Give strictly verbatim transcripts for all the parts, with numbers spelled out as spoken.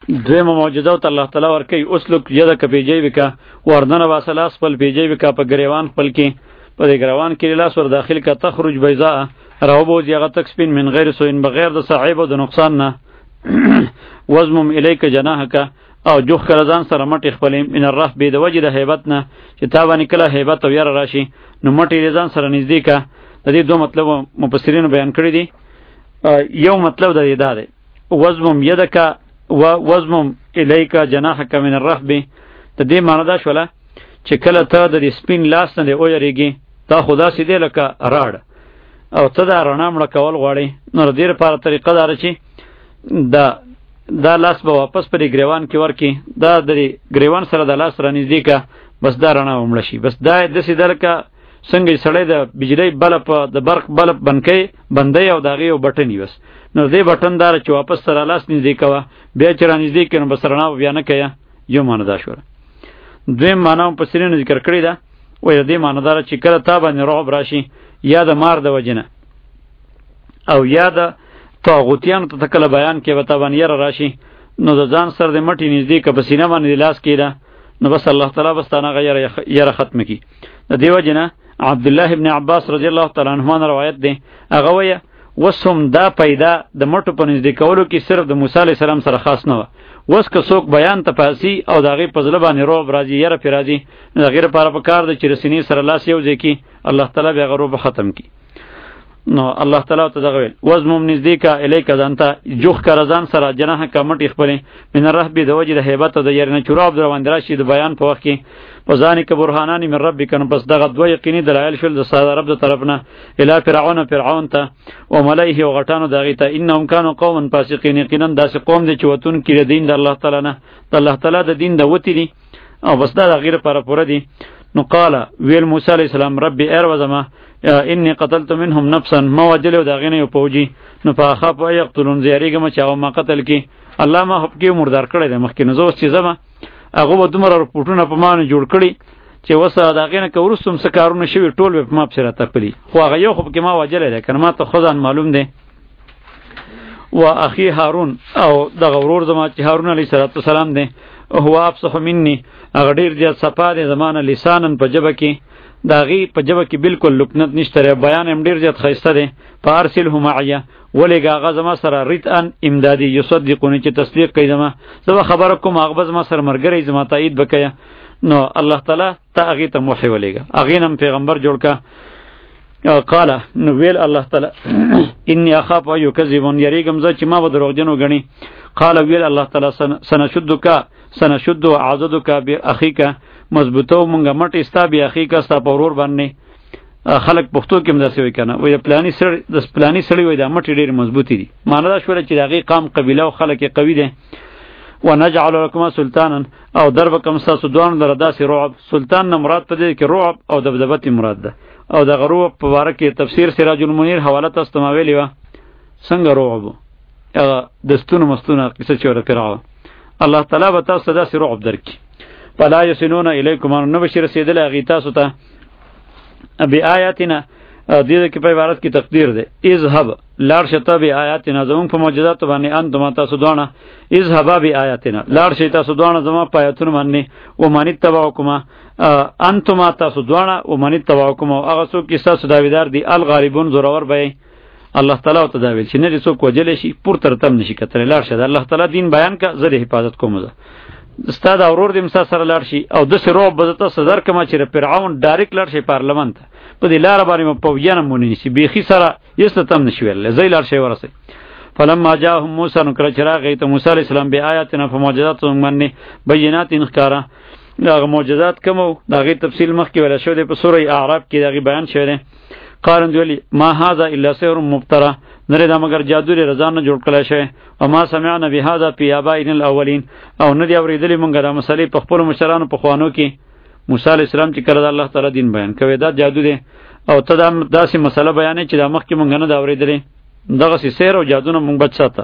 دویمه معجزه ته الله تعالی ورکوي اسلک یدک فی جیبک وردنه واسه لاس خپل فی جیبک په ګریوان خپل کې په دې ګریوان کې لاس ور داخل کا تخرج بیضاء راوبوز هغه تک سپین من غیر سوین بغیر د صعیب او د نقصان نه وزمم الیک جناحک او جوخ کله ځان سره مټې خپلې من الرهب د وجه د هیبت نه چې تا باندې کله هیبت او یره راشي نو مټې ځان سره نږدې کا د دې دوه مطلب مفسرین بیان کړی دي یو مطلب د دې دا دی وزمم یدک و وزمم الیک جناحک من الرهب ته دې معنی دا شوله چې کله ته د سپین لاس نه او یریږي تا خدا سي دې لکه راړ او ته دا رڼا مړه کول غواړي نو د دې لپاره طریقه دا چې دا دا لاس به واپس پر ګریوان کې ورکی دا د ګریوان سره د لاس را نږدې کا بس دا رڼا ومړه شي بس دا د سي دلکه څنګه سړی د بجلی بلب د برق بلب بنکې بندې او داغي او بټنی بس نو دې بټن دار چې واپس سره لاس نږدې کوا بیا چې را نږدې کړي بس رڼا بیا نه کیا یو معنی دا شو دویم معنی په سرینو ذکر کړی دا وای دې معنی دار چې کله تا باندې رعب راشي یا د مار د وجنه او یا د طاغوتیان ته کله بیان کې وتا باندې یره راشي نو د ځان سره د مټی نږدې ک په سینه باندې لاس کېده نو بس الله تعالی بس تانه غیر یره ختم کی د دیو جنا عبد الله ابن عباس رضی الله تعالی عنهما روایت ده هغه وای وسم دا پیدا د مټو په نږدې کولو کې صرف د موسی علی السلام سره خاص نه و وس که څوک بیان ته پاسی او دغه په ځل باندې روب راځي یره پی راځي د غیر لپاره په کار د چرسینی سره لاس یو ځکه الله تعالی به غروب ختم کی نو الله تعالی ته دغه وزمم نزدیکا الیک ځانته جوخ کرزان سره جناح کا مټ خپل من رهب د وجه د هیبت او د يرنه چوراب دروند راشي د بیان په وخت کې وزانی ک برهانانی من ربک نو پس دغه دوه یقیني دلایل شول د صادر رب د طرفنا الی فرعون فرعون ته او ملائه او غټانو دغه ته انهم کانوا قوما فاسقین یقینا داس قوم دي چې وتون کړي دین د الله تعالی نه د الله تعالی د دین د وتی دي او بس دا غیر پر پوره دي نو قال ویل موسی علیہ السلام ربي اروزما انی قتلت منهم نفسا ما وجلو دا غینه پوجي نو فاخاف یقتلون زیریګه ما چاو ما قتل کی الله ما حق کی مردار کړی د مخکې نو زوس چې زما هغه به دومره رپورټونه په مان جوړ کړی چې وسه دا غینه کورستم څه کارونه شوی ټول په ما بشره تپلی خو هغه یو خو کې ما وجلې ده کنه ما ته خدان معلوم ده و اخي هارون او د غورور زما چې هارون علیه السلام ده هو افصح مني هغه ډیر زیات صفا ده زمانه لسانن په جبه کې داغي په جبه کې بالکل لکنت نشته بیان هم ډیر زیات خیسته ده فارسله معیا ولګه هغه زما سره ریتان امدادي یصدقونی چې تصدیق کوي زما زما خبره کوم هغه زما سره مرګري زما تایید وکیا نو الله تعالی ته هغه ته موحي ولګه هغه نم پیغمبر جوړ کا قال نو ویل الله تعالی انی اخاف ان یکذبون یریګم ز چې ما به دروغجنو غنی قال ویل الله تعالی سنشدک سنشد عضدک باخیک مضبوطو مونږه مټ استا بیا اخیک استا پورور باندې خلق پښتو کې مدرسې وای کنه وای پلانی سړی د پلانی سړی وای د مټ ډیر مضبوطی دي معنی دا شوله چې دغه قام قبیله او خلک قوی دي ونجعل لكم سلطانا او درب کم ساسو دوان در داسې رعب سلطان نه مراد پدې کې رعب او دبدبه مراد ده او د غروب په واره کې تفسیر سراج المنیر حواله تاسو ته ویلی و څنګه رعب هغه دستونه مستونه قصه چوره کراوه الله تعالی به تاسو داسې رعب درکې فلا یسنون الیکم ان نبشر سیدل اغی تاسو ته بی آیاتنا دې کې په عبارت کې تقدیر ده اذهب لار شته بی آیاتنا زمون په معجزات باندې انتم تاسو دوانه اذهب بی آیاتنا لار شته تاسو دوانه زمون په آیاتونو باندې و مانی تبعکم انتم تاسو دوانه و مانی تبعکم هغه څوک چې تاسو داویدار دي الغالبون زورور به الله تعالی او تداویل چې نه څوک وجل شي پور تر تم نشي کتل لار شته الله تعالی دین بیان کا زره حفاظت کوم ده استاد اورور دیم سره لار شي او د سرو بزته صدر کما چې فرعون ډایرکټ لار شي پارلمان ته په دې لار باندې په وینه مونږ نشي بيخي سره یست تم نشي ویل زې لار شي ورسه فلما جاءهم موسی نو کړه چراغ ته موسی علی السلام به آیاتنا په معجزات باندې بینات انخکارا دغه معجزات کوم دغه تفصیل مخ کې ولا شو د په سوره اعراف کې دغه بیان شوی دی قارن ویلی ما هذا الا سحر مفترى نره دا مگر جادو لري رضا نه جوړ کړی شوی او ما سمعنا بهذا في ابائنا الاولين او نه دی اوریدلی مونږ دا مسلې په خپل مشرانو په خوانو کې موسی علی السلام چې کړه الله تعالی دین بیان کوي دا جادو دی او ته دا داسې مسله بیانې چې دا مخ کې مونږ نه دا اوریدلی دغه سحر او جادو نه مونږ بچ ساته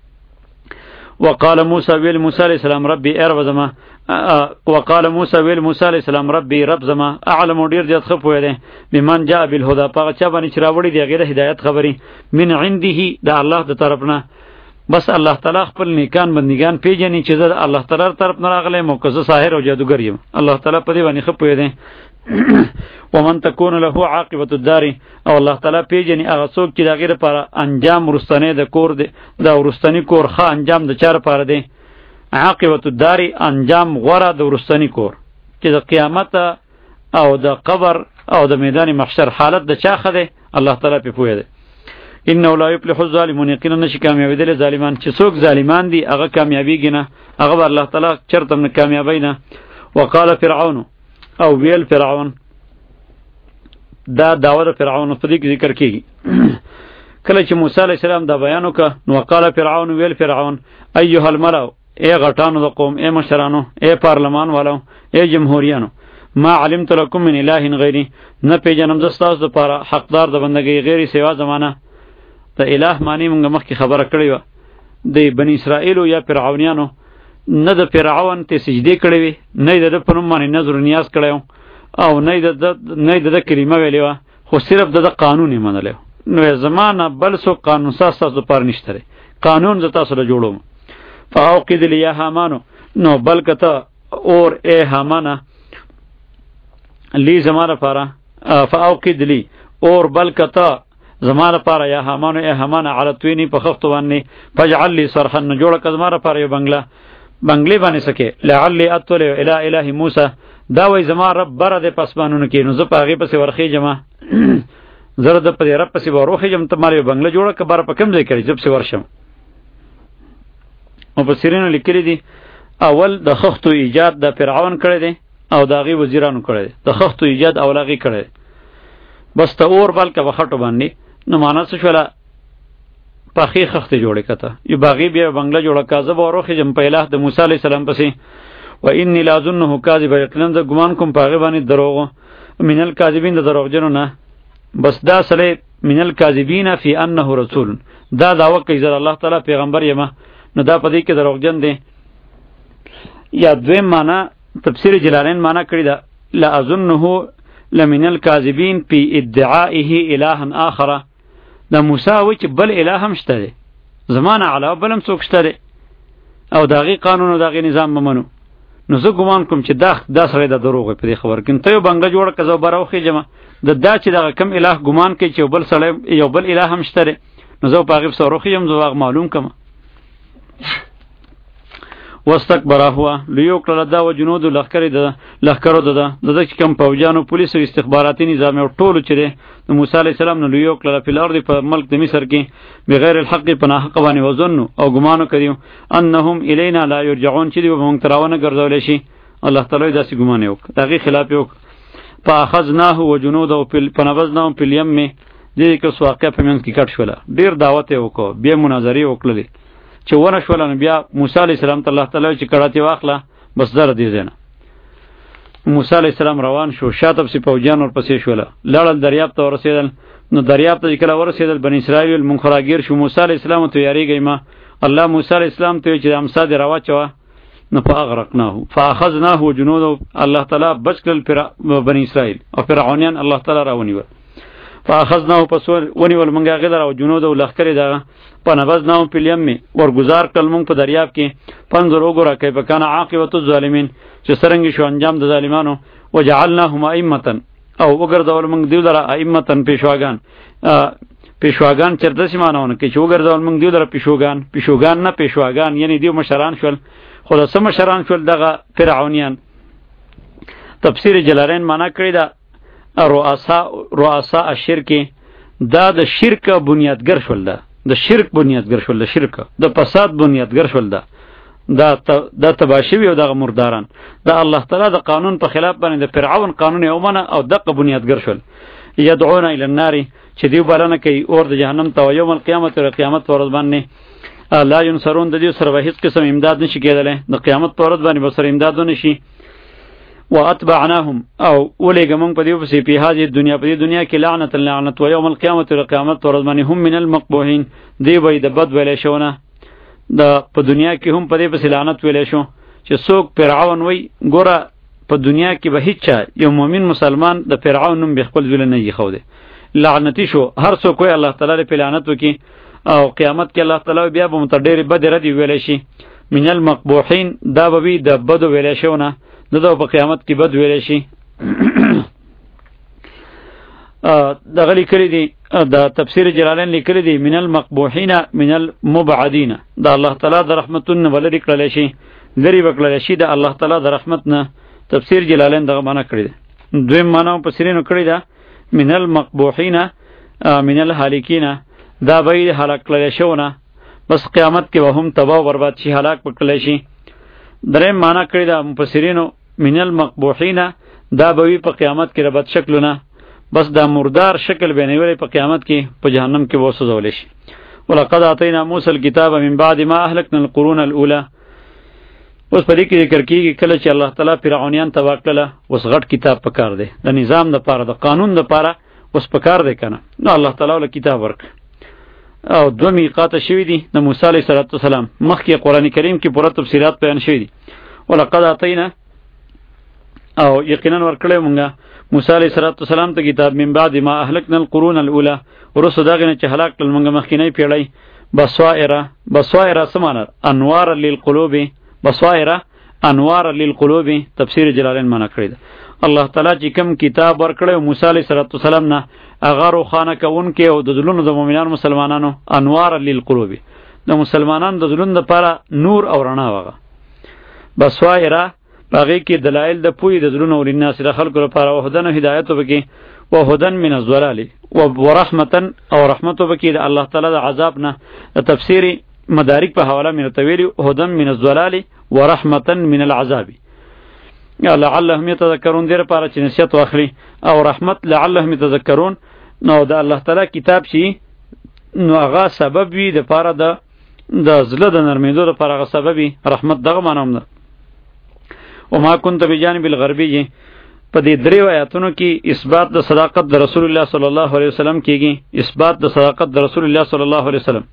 وقال موسی ویل موسی علیہ السلام ربي اروزما وقال موسی ویل موسی علیہ السلام ربي رب زما اعلم ډیر زیات خپو دی بمن جاء بالهدى پاغه چا باندې چې راوړي دی غیر هدایت خبري من عنده د الله د طرفنا بس الله تعالی خپل نیکان بندگان پیژني چې زه الله تعالی طرف نه راغلی مو که زه ساحر او جادوګر یم. الله تعالی په دې باندې ښه پوهېدی. ومن تكون له عاقبة الدار او الله تعالی پیژني هغه څوک چې د هغې لپاره انجام وروستنی د کور دی، د وروستني کور ښه انجام د چا لپاره دی؟ عاقبة الدار انجام غوره د وروستني کور چې د قیامت او د قبر او د میدان محشر حالت د چا ښه دی؟ الله تعالی پې پوهېدی. انه لا یفلح الظالمون، یقینا نشي کامیابېدلی ظالمان. چې څوک ظالمان دي هغه کامیابېږي نه، هغه به الله تعالی چرته هم نه کامیابوي نه. وقال فرعون، او ویل فرعون، دا دعوه د فرعون په دې کې ذکر کېږي. کله چې موسی علیه السلام دا بیان وکړه نو وقال فرعون، ویل فرعون، ایها الملأ، ای غټانو د قوم، ای مشرانو، ای پارلمان والو، ای جمهوریانو، ما علمت لكم من اله غیری، نه پیژنم زه ستاسو دپاره حقدار د بندګۍ غیرې سوا زمانه. د اله معنی مونږ مخکې خبره کړې وه. د بني اسرائیلو یا فرعونیانو نه د فرعون ته سجدې کړې وې، نه یې د ده په نوم باندې نظر و نیاز کړی و، او نه یې د ده کلمه ویلې وه، خو صرف د ده قانون یې منلی و. نو زما نه بل څوک قانون ساز ستاسو دپاره نشته دی، قانون زه تاسو له جوړوم. فاوقد لی یا حامانو، نو بلکه ته اور ای حامانه لی زما لپاره، فاوقد لی اور بلکه ته زما لپاره یا حامانو ای حامانه علی الطوین په خښتو باندې، فاجعل لی صرحا، نو جوړه که زما لپاره یو بنګله بنګلې باندې سکې، لعلی اطلع الی اله موسی، دا وایي زما رب بره دی په اسمانونو کې، نو زه په هغې پسې ورخېږم، زه د په دې رب پسې به وروخېږم، ته ما یو بنګله جوړه که بره په کوم ځای کړې زه پسې ورشم. مفسرینو لیکلي دي اول د خښتو ایجاد د فرعون کړی دی او د هغې وزیرانو کړی دی، د خښتو ایجاد اول هغې کړی دی. بس ته اور بلکه په خټو باندې، نو معنا څه شوله؟ پخې خښتې جوړې که ته یو باغې بیا بنګله جوړه که، زه به وروخېږم په اله د موسی علیه السلام پسې. و انی لاظنه کاذبا، یقینا زه ګمان کوم په هغې باندې دروغ، من الکاذبین د دروغجنو نه. بس دا سړی من الکاذبین فی انه رسول، دا دعوه کوي زه الله تعالی پیغمبر یمه، نو دا په دې کې دروغجن دی. یا دویم معنا تفسیر جلالین معنا کړې ده، لاظنه لمن الکاذبین فی ادعائه الها آخر، دا موسی وایي چې بل اله هم شته دی، زما نه علاوه بل هم څوک شته دی، او د هغې قانون او د هغې نظام به منو. نو زه ګمان کوم چې دا دا سړی دا دروغ وایي په دې خبره کې. ته یو بنګله جوړه که زه بره وخېږم، د دا چې دغه کم اله ګمان کوي چې یو بل سړی یو بل اله هم شته دی، نو زه په هغې پسې وروخېږم، زه هغه معلوم کړم. واستکبر هو، لوی کړله دا و جنودو لښکرې د لښکرو د ده د ده چې کوم پوجانو پولیسو استخباراتي نظام او ټولو چې دی د موسی علیه السلام نه لوی کړله فی الارض په ملک د مصر کې بغیر الحق په ناحقه باندې وظنوا او ګمانو کړي انهم الینا لا یرجعون، چې دوی به موږ ته راونه ګرځولی شي. الله تعالی داسې ګمان یې وکړ، د هغې خلاف یې وکړ. فاخذناه وجنوده فنبذناهم فی الیم، دې کې اوس واقعه په منځ کې کټ شوله. ډېر دعوت یې وکړو، بیا مناظرې وکړلې، چې ونه شوله نو بیا موسی علیه السلام ته الله تعالی چې کړاتې واخله، بس زه دې ځای نه. موسی علیه السلام روان شو، شاته پسې پوجیان ورپسې شوله، لاړل دریاب ته ورسېدل. نو دریاب ته چې کله ورسېدل بني اسرائیل مونږ خو راګیر شو، موسی علیه السلام ته یارېږئ ما، الله موسی علیه السلام ته ویل چې امسا دې راواچوه، نو فاغرقناه فاخذناه وجنوده، الله تعالی بچ کړل بني اسرائیل او فرعونیان الله تعالی راونیول. فاخذناه پس ونیول مونږ هغې لره او جنوده لښکرې دغه، فنبذناه فی الیم، ورګزار کړل مونږ په دریاب کې. فانظر وګوره کیف کان عاقبة الظالمین، چې څرنګه شو انجام د ظالمانو. وجعلناهم ائمة، او وګرځول مونږ دیو لره ائمة پیشواګان. پیشواګان چېرته داسې معنی ونه کوي چې وګرځول مونږ دیو لره پیشوګان، پیشوګان نه پیشواګان، یعنی دیو مشران شول، خو د څه مشران شول؟ دغه فرعونیان. تفسیر جلالین معنا کړې ده رؤسا رؤسا الشرک، دا د شرک بنیادګر شول، ده د شرک بنیادګر شول، د شرک د فساد بنیادګر شول، ده دا دا تباشوی او دغه مرداران، دا الله تعالی د قانون په خلاف باندې د فرعون قانون یې ومنه او دغه بنیادګر شول. یدعون الی النار، چې دیو بلنه کوي اور د جهنم ته، یوم القیامت، او قیامت په ورځ باندې لا ینصرون، د دې سره به هیڅ قسم امداد نشي کېدلی، د قیامت په ورځ باندې به سره امداد ونه شي. واتبعناهم، او ولېږه موږ په دې پسې په هذه دنیا، په دې دنیا کې لعنت لعنت، و یوم القیامت، او قیامت په ورځ باندې هم من المقبوحین، دی به د بد ویلی شونه، د په دنیا کې هم په دې پسې لعنت ویلی شو. چې څوک فرعون وی، ګوره په دنیا کې به هیڅ چا یو مؤمن مسلمان د فرعون نوم به خپل زوی نه یې ښودی، لعنتي شو. هر څوک وی الله تعالی په لعنت وکړي، او قیامت کې الله تعالی بیا به متډیر بد ردی ویل شي من المقبوحین دا به وی د بد ویل شونه دغه په قیامت کې بد ویل شي دغه لیکلي دي د تفسیر جلالین لیکلي دي من المقبوحین من المبعدین دا الله تعالی د رحمتونه ولري کړل شي لري وکړل شي د الله تعالی د رحمت نه تفسیر جلالین دغه معنا کړی دی دویم معنا په سرینو کړی دا من المقبوحین من الهالکین دا به هلاک کړل شونه بس قیامت کې وهم تباہ و برباد شي هلاک وکړل شي دریم معنا کړی دا مفسرینو من المقبوحین دا به په قیامت کې ربط شکلونه بس دا مردار شکل بنوي په قیامت کې په جهنم کې وسوځول شي ولقد اعطینا موسی الكتاب من بعد ما اهلكنا القرون الاولى اوس په دې کې ذکر کیږي کله چې الله تعالی فرعونیان تبا کړله اوس غټ کتاب پکار دی د نظام د پاره د قانون د پاره اوس پکار دی کنه نو الله تعالی ول کتاب ورک او دو میقات شوی دي د موسی علیه السلام مخکې قران کریم کې پوره تفسیرات بیان شوی دي ولقد اعطینا او یقینا ورکړې مونږه موسی علیه السلام ته کتاب من بعد ما اهلكنا القرون الاولى ورسو داغه چې هلاک کړل مونږه مخکینی پیړۍ بصائر بصائر سمانه انوار للقلوب بصائر انوار للقلوب تفسیر جلالین معنا کړی ده الله تعالی چې کوم کتاب ورکړی موسی علیه السلام نه هغه روخانه کون کې او د ذلونو د مؤمنانو مسلمانانو انوار للقلوب د مسلمانانو د ذلونو لپاره نور او رڼا وغه بصائر باغی کې دلایل د پوی د ذلونو ولناس د خلکو لپاره وهدن هدایت وبکې وهدن من الضلال ورحمتا او رحمت وبکې د الله تعالی د عذاب نه د تفسیر مدارک په حواله من تویل هدن من الضلال ورحمتا من العذاب یا لعلهم يتذكرون دیر پاره چې نصیحت واخلي او رحمت لعلهم يتذكرون نو د الله تعالی کتاب شي نو هغه سبب وي د پاره د د زله د نرمیدو لپاره هغه سبب وي رحمت دغه معنی ده وما كنت بجانب الغربي په دې درې آیاتونو کې اثبات د صداقت د رسول الله صلی الله علیه وسلم کېږي اثبات د صداقت د رسول الله صلی الله علیه وسلم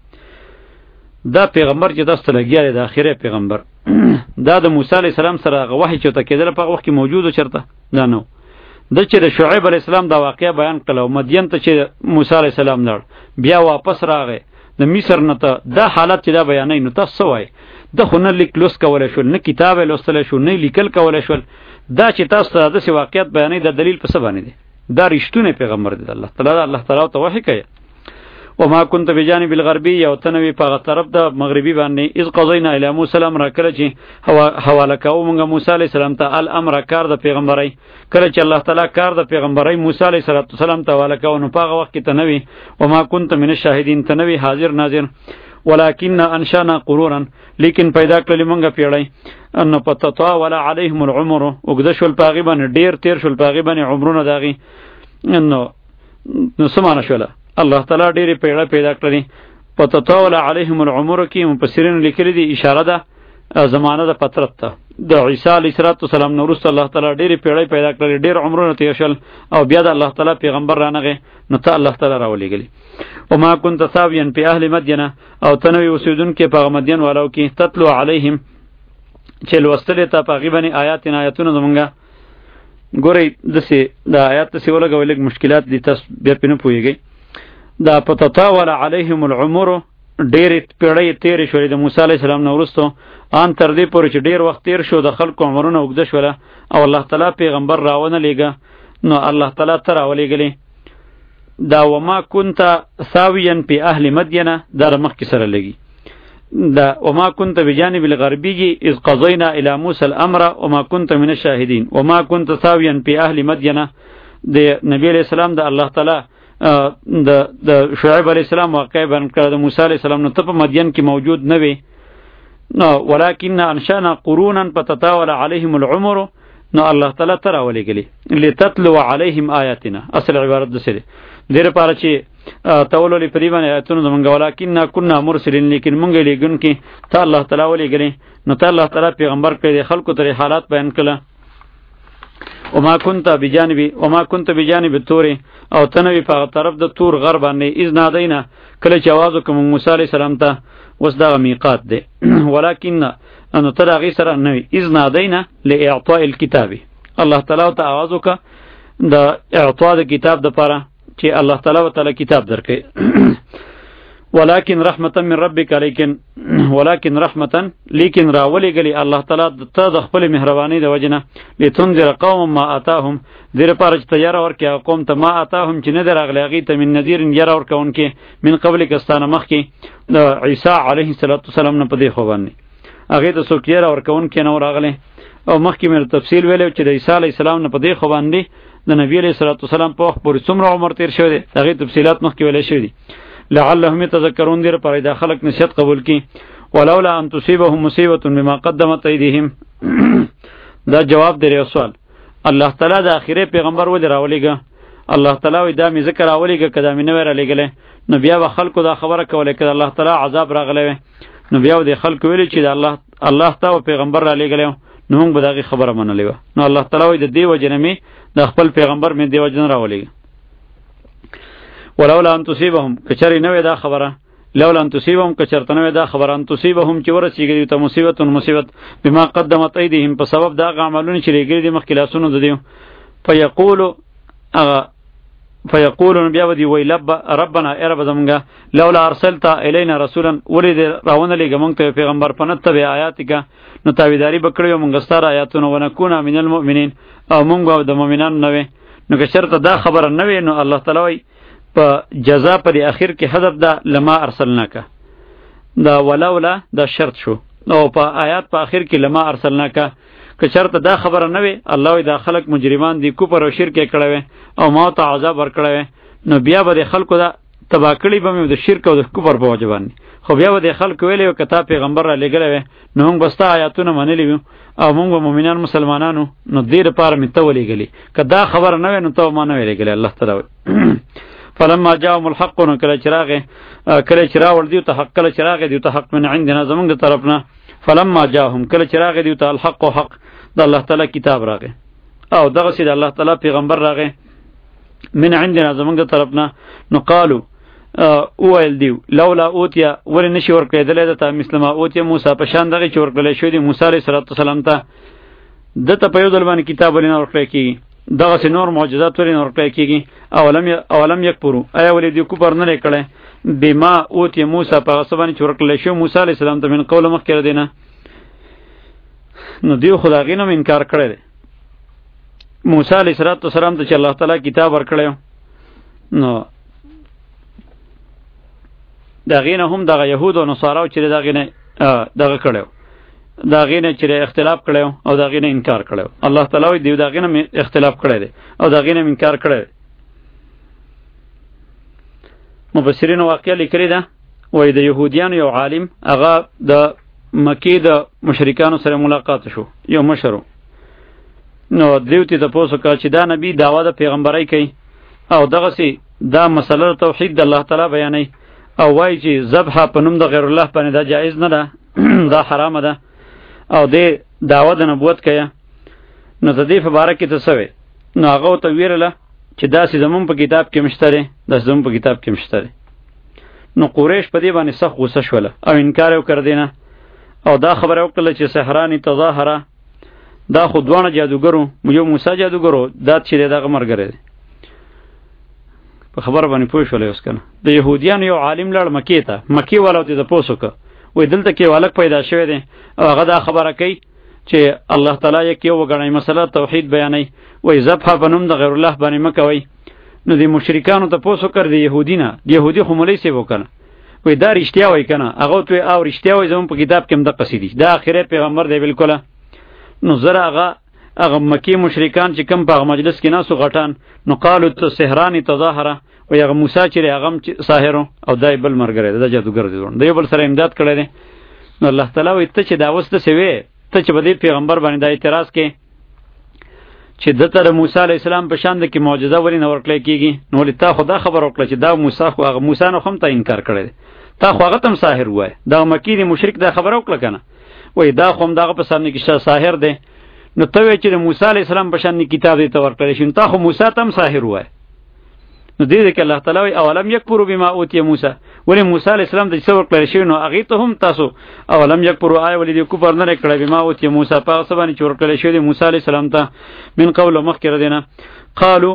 دا پیغمبر چې داسته لګیا دی د اخیری پیغمبر دا د موسی علیه السلام سره وحی چې ته کېدل په وخت کې موجود چرته دا نو د چې د شعیب علیه السلام دا واقعیا بیان کړو مدین ته چې موسی علیه السلام لړ بیا واپس راغی د مصر نه ته دا حالت چې دا بیانې نو تاسو وای د خو نه لیک لوس کولای شو نه کتاب لوستل شو نه لیکل کولای شو دا چې تاسو ته د واقعیت بیانې د دلیل په څه باندې دی دا رښتونه پیغمبر دی الله تعالی الله تعالی ته وحی کوي وما كنت بجانب الغربي او تنوي په طرف د مغربي باندې اذ قضینا الی موسی الامر کله چې حواله کوو موږ موسی علیه السلام ته الامر کار د پیغمبري کله چې الله تعالی کار د پیغمبري موسی علیه السلام ته حواله کوو نو په وخت کې تنوي وما كنت من الشاهدين تنوي حاضر ناظر ولكن انشانا قرونا لیکن پیدا کړل موږ پیړۍ ان پتتا ولا عليهم العمر وګد شول پاغي باندې ډیر تیر شول پاغي باندې عمرونه داغي نو نو سمانه شول الله تعالی ډیره پیړه پیدا کړی پتتا ولا عليهم العمر کې مفسرین لیکلي دي اشاره ده زمانه د پترت ته د عیسی علیه السلام نو رسول الله تعالی ډیره پیړه پیدا کړی ډیر عمرونه تیر شول او بیا د الله تعالی پیغمبر رانغه نو ته الله تعالی راولېګلی وما كنت ثاويا في اهل مدینه او تنوي وسودن کې په مدین والو کې تتلو عليهم چې لوستل ته په غیبني آیات آیاتونه زمونږه ګوري دسه د آیات څه ولګولګ مشکلات دي تاسو بیا پینې پويږئ دا پتطاول علیهم العمر ډیر پیړۍ تیر شوې د موسی علیه السلام نو ورستو ان تر دې پورې چې ډیر وخت تیر شو د خلکو عمرونه وګد شوله او الله تعالی پیغمبر راونه لېګا نو الله تعالی تر اولېګلی دا وما كنت ساويا في اهل مدینه دا مخ کې سره لګي دا وما كنت بجانب الغربي اذ قضينا الى موسى الامر وما كنت من الشاهدين وما كنت ساويا في اهل مدینه د نبی علیہ السلام د الله تعالی د د شعیب علیہ السلام واقع بیان کړ د موسی علیہ السلام نو ته په مدین کې موجود نه وي نو ولکن انشانا قرونا فتطاول عليهم العمر نو الله تعالی تر ولګلی لتتلو عليهم آیاتنا اصل عبارت د سره ډیر پاره چې تولل پریبان آیاتونه زمونږ ولکن كنا مرسلین لیکن مونږ لګون کې ته الله تعالی ولګلی نو ته الله تعالی پیغمبر کړي خلکو ته حالات بیان کړه وما كنت بجانب وما كنت بجانب التور او تنوي په طرف د تور غر باندې اذ نادینا کله چې आवाज وکم موسی علیہ السلام ته وس دا میقات دی ولکن انه ترغی سره نوی اذ نادینا لاعطاء الكتاب الله تعالی ته आवाज وک د اعطاء د کتاب د پاره چې الله تعالی وتعالى کتاب درکې ولكن رحمتا من ربک لیکن ولكن رحمتا لیکن راولی گلی الله تعالی ته د خپل مهربانی د وجنه لتنذر قوم ما اتاهم دیر پارچ تیار اور کیا قوم ته ما اتاهم چې نه درغلیږي ته من نذیر ير اور کونکي من قبل کستانه مخ کی عیسی علیه السلام نه پدې خو باندې هغه ته څوک ير اور کونکي نو راغله او مخ کی مر تفصیل ویلو چې د عیسی علیه السلام نه پدې خو باندې د نبی علیه السلام په پورې څومره عمر تیر شوی دی هغه تفصيلات مخ کی ویل شوی دی لعلهم يتذكرون دیر پر دا خلق نصیحت قبول کی ولولا ان تصيبهم مصیبه بما قدمت ایدیهم دا جواب دی سوال الله تعالی د اخیره پیغمبر و دراولیګه الله تعالی وی دا می ذکر اولیګه کدا می نو را لګله نو بیا و خلکو دا خبره کوله کړه الله تعالی عذاب راغله نو بیا د خلکو ویل چې الله الله تعالی پیغمبر را لګله نو موږ به دا خبره منلې و نو الله تعالی وی د دی وجنمی د خپل پیغمبر می دی وجن راولیګه ولولا ان تصيبهم کچری نوې دا خبره لولا ان تصيبهم کچرته نوې دا خبره ان تصيبهم چې ورسیږي ته مصیبت مصیبت بما قدمت ایدیهم په سبب دا عملونه چې لګری دي مخکې لاسونو د دیو فیقول اغه فیقولون بیا ودی وی لب ربنا ای رب زمونږه لولا ارسلت الینا رسولا ولید راونه لګه مونږ ته پیغمبر پنت ته آیاتک نو تاویداری بکړیو مونږ ستاره آیاتونه ونکونا من المؤمنین او مونږ د مؤمنان نوې نو که شرط دا خبره نوې نو الله تعالی په جزا پر اخر کې حذف دا لما ارسلناک دا ولولا دا شرط شو او په آیات په اخر کې لما ارسلناک که شرط دا خبره نه وي الله دا خلق مجرمان دي کوپر او شرک کړه او ما ته عذاب ورکړه نو بیا به خلکو دا تبا کړي به د شرک او د کوپر په وجه باندې خو بیا به خلکو ویلې کتاب پیغمبر را لګلې نو موږ بستا آیاتونه منلې او موږ مؤمنان مسلمانانو نو دیر پار می ته ولېګلې که دا خبره نه وي نو ته ما نه ویلې الله تعالی فلما جاءهم الحق کله چراغ کله چراغ ور دیو ته حق کله چراغ دیو ته حق من عندنا زمونږ طرفنا فلما جاءهم کله چراغ دیو ته الحق حق د الله تعالی کتاب راغی او دغه سید الله تعالی پیغمبر راغی من عندنا زمونږ طرفنا نو قالو اویل دیو لولا اوتیا ور نشي ور کېدل ته مسلمه اوتیا موسی په شان دغه چور کړل شو دی موسی علیه السلام ته دته په یو ځل باندې کتاب ولینه ورکړی کی دغه سي نور معجزات ورین ورکړی کیږي اولم اولم یکپرو ایا ولې دی کو پر نه کړي بما اوتی موسی په غصبانی چورکل شو موسی علی السلام ته من قول مخ کړه دینه نو دیو خدای غینم انکار کړی موسی علی السلام ته چې الله تعالی کتاب ورکړی نو دا غینه هم دغه يهود او نصارا چې دغه غینه دغه کړو دا غینه چې اختلاف کړو او دا غینه انکار کړو الله تعالی دی دا غینه اختلاف کړی دی او دا غینه انکار کړی مفسرین واقعا لیکلی ده وای د يهودیان یو عالم هغه د مکی د مشرکانو سره ملاقات شو یو مشرو نو دیوتی ته پوسو کا چې دا نبی داوا د پیغمبرای کوي او دغه سي دا مسله توحید د الله تعالی بیانای او وای چې ذبح په نوم د غیر الله باندې دا جایز نه ده دا حرام ده او دې دعوه د نبوت کیا نو د دې په باره کې څه وی نو هغه ته ویرله چې دا سي زمون په کتاب کې مشتره دا زمون په کتاب کې مشتره نو قریش په دې باندې سخت غوسه شوله او انکار وکړ دینه او دا خبره وکړه چې سحرانی تظاهره دا خو دوانه جادوګرو یو موسی جادوګرو دا چې دغه مرګره په خبره باندې پوه شولې اوس کنه د يهوديان یو عالم لړ مکی ته مکی والو ته پوسوکه وې دلته کې والک پیدا شوی دی او هغه دا خبره کوي چې الله تعالی یک یو وګڼي مسله توحید بیانای وې ذبح بنوم د غیر الله باندې مکوي نو د مشرکانو ته پوسو کړ دی يهودینا يهودي خو مولوی سی وکنه وې دا رښتیا وای کنه هغه ته او رښتیا وای زمون په کتاب کې هم د قصیدی دا اخیره پیغمبر دی بالکل نو زره هغه هغه مکی مشرکان چې کم په مجلس کې ناسو غټان نو قالو ته سحرانی تظاهره و هغه موسی چې هغه ساحرو او دای بل مرګره د جادوګر دی ځون دی بل سره امداد کړی دی نو الله تعالی وي ته چې دا وسته سوي ته چې بده پیغمبر باندې د اعتراض کې چې د تر موسی علی السلام په شان د کې معجزه وري نه ورکړی کیږي نو لته خدا خبر ورکړه چې دا موسی خو هغه موسی نه هم ته انکار کړی تا خو هغه تم ساحر وای دا مکی دی مشرک دا خبر ورکړه کنه وای دا خو هم دغه په سامنے کې ساحر دی نو ته چې د موسی علی السلام په شان کتاب دی ته ورکړی شین تا خو موسی تم ساحر وای نو دې کې الله تعالی وی اولم یکفروا بما اوتی موسی ولی موسی علی السلام د څور کړی شی نو هغه ته هم تاسو اولم یکفروا آی ولی دې کوپر نه کړی بما اوتی موسی په سبانه چور کړی شی موسی علی السلام ته من قول مخکره دینه قالو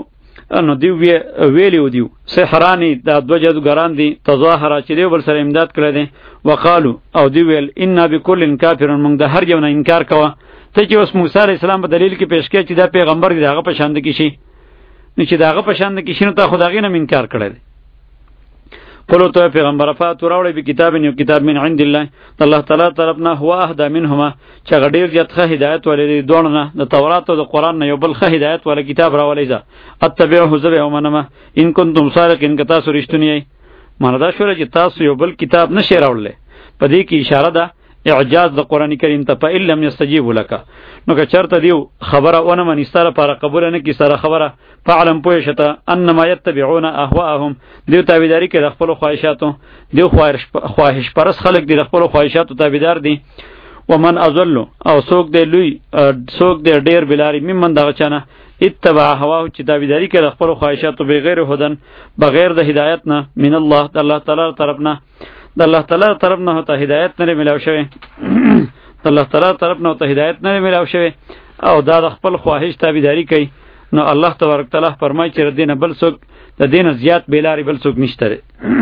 نو دی ویلیو دیو سحرانی دا دو جادوګران دي تظاهر چې دیو بل سره امداد کړی دی وقالو او دی ویل انا بكل کافرون موږ د هر یو نه انکار کوه ته چې اوس موسی علیه السلام په دلیل کې پیش کړي چې دا پیغمبر دی هغه په شان د کشي نو چې دا هغه په شان د کشي نو ته خدای نه انکار کړی دی قولو تو پیغمبر فاتو راوړی به کتاب یو کتاب من عند الله الله تعالی طرفنا هو اهدا منهما چې غډیر جتخه هدایت ولې دوړ نه د تورات او د قران نه یو بل خه هدایت ول کتاب راولې ځه اتبعه زبه او منما ان کنتم صادقین کتا سرشتنی مردا شوره چې تاسو یو بل کتاب نشی راوړل په دې کې اشاره ده اعجاز د قران کریم ته په علم یستجیب لك نو که چرته دیو خبره ونه من استاره پر قبول نه کی سره خبره فعلم پوه شته انما یتبعون اهواهم دیو تابعداری کې د خپل خواهشاتو دیو خواهش پرس خلق دی د خپل خواهشاتو تابعدار دي ومن اضل او سوق دی لوی سوق دی ډیر بلاری ممن دغه چانه اتبع هواه چې تابعداری کې د خپل خواهشاتو بغیر هدن بغیر د هدایت نه من الله د الله تعالی طرفنا د الله تعالی طرف نه ته هدایت نه ملاو شوی د الله تعالی طرف نه ته هدایت نه ملاو شوی او دا د خپل خواهش تابعداری کوي نو الله تبارک تعالی فرمایي چې دینه بل څوک د دینه زیات بیلاری بل څوک نشته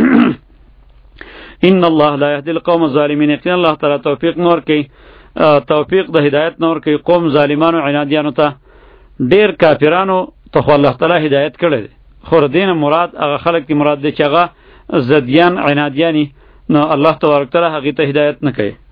ان الله لا يهدي القوم الظالمين یقینا الله تعالی توفیق نور کوي توفیق د هدایت نور کوي قوم ظالمانو عنادیانو ته ډیر کافرانو ته الله تعالی هدایت کړي خو دینه مراد هغه خلک کی مراد دي چې هغه زدیان عنادیانی نو الله تبارک تعالی هغه ته هدایت نه کوي